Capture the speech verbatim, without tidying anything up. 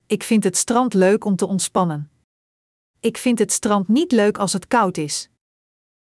Ik vind het strand leuk om te ontspannen. Ik vind het strand niet leuk als het koud is.